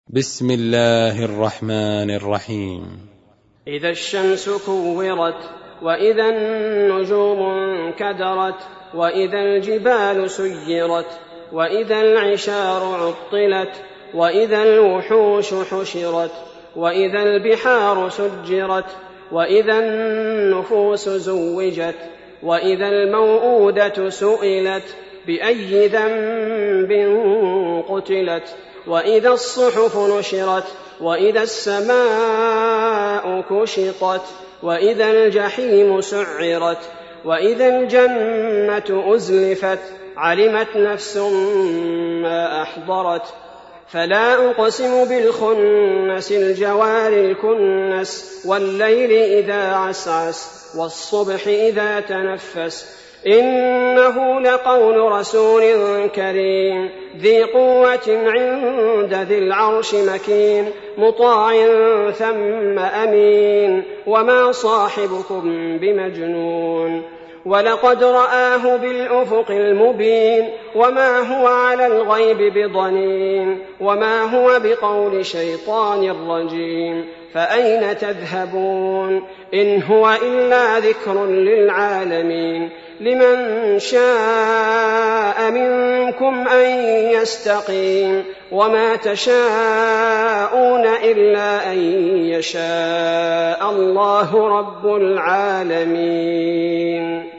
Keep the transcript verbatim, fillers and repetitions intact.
بسم الله الرحمن الرحيم. إذا الشمس كورت، وإذا النجوم انكدرت، وإذا الجبال سيرت، وإذا العشار عطلت، وإذا الوحوش حشرت، وإذا البحار سجرت، وإذا النفوس زوجت، وإذا الموءودة سئلت بأي ذنب قتلت، وإذا الصحف نشرت، وإذا السماء كشطت، وإذا الجحيم سعرت، وإذا الجنة أزلفت، علمت نفس ما أحضرت. فلا أقسم بالخنس الجوار الكنس، والليل إذا عسعس، والصبح إذا تنفس، إنه لقول رسول كريم ذي قوة عند ذي العرش مكين، مطاع ثم أمين، وما صاحبكم بمجنون، ولقد رآه بالأفق المبين، وما هو على الغيب بضنين، وما هو بقول شيطان رجيم. فأين تذهبون؟ إن هو إلا ذكر للعالمين، لمن شاء منكم أن يستقيم، وما تشاءون إلا أن يشاء الله رب العالمين.